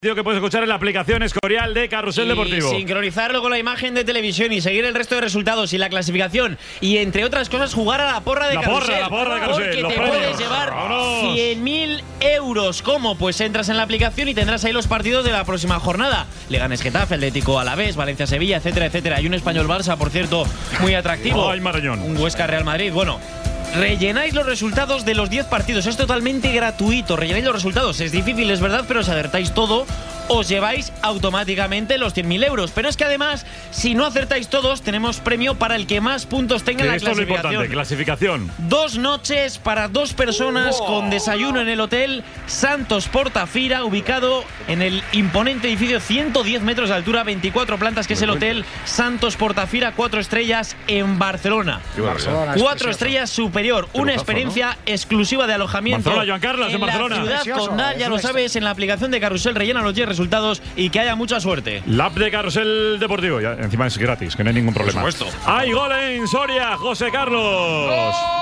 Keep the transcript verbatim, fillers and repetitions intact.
Que puedes escuchar en la aplicación Escorial de Carrusel y Deportivo. Sincronizarlo con la imagen de televisión y seguir el resto de resultados y la clasificación. Y entre otras cosas, jugar a la porra de la Carrusel. Porra, la porra de Carrusel. Porque los te premios. puedes llevar ¡Vámonos! cien mil euros. ¿Cómo? Pues entras en la aplicación y tendrás ahí los partidos de la próxima jornada. Leganés Getafe, Atlético Alavés, Valencia Sevilla, etcétera, etcétera. Hay un Español Barça, por cierto, muy atractivo. ¡Ay, Marañón! Un Huesca Real Madrid. Bueno. Rellenáis los resultados de los diez partidos. Es totalmente gratuito. Rellenáis los resultados. Es difícil, es verdad, pero si acertáis todo, os lleváis automáticamente los cien mil euros. Pero es que además, si no acertáis todos, tenemos premio para el que más puntos tenga en la esto clasificación. Es lo importante, clasificación. Dos noches para dos personas wow. con desayuno en el hotel Santos Portafira, ubicado en el imponente edificio ciento diez metros de altura, veinticuatro plantas, que es el hotel Santos Portafira, cuatro estrellas en Barcelona. Barcelona cuatro estrellas superior. Una experiencia ¿no? exclusiva de alojamiento Barcelona, Joan Carlos, en, en Barcelona. La ciudad Precioso, condal, ya lo sabes, en la aplicación de Carrusel. Rellena los diez resultados y que haya mucha suerte. La app de Carrusel Deportivo, ya, encima es gratis, que no hay ningún problema. Por supuesto. Hay gol en Soria, José Carlos.